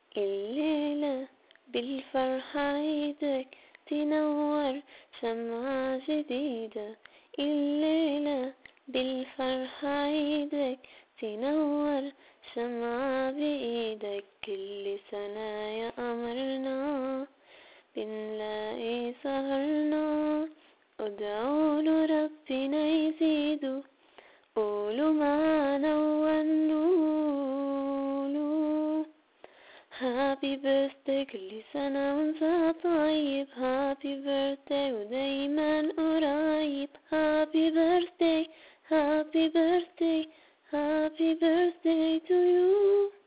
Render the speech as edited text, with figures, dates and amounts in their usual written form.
الليلة بالفرحة عيدك تنور شمعة جديدة. الليلة بالفرحة عيدك تنور شمعة بإيدك. كل سنة يا قمرنا بنلاقي سهرنا، ادعوا له ربنا يزيده، قولوا معانا وغنوا هابي بيرثداي كل سنة وانت طيب. هابي بيرثداي ودايما قريب. هابي بيرثداي هابي بيرثداي هابي بيرثداي تو يو.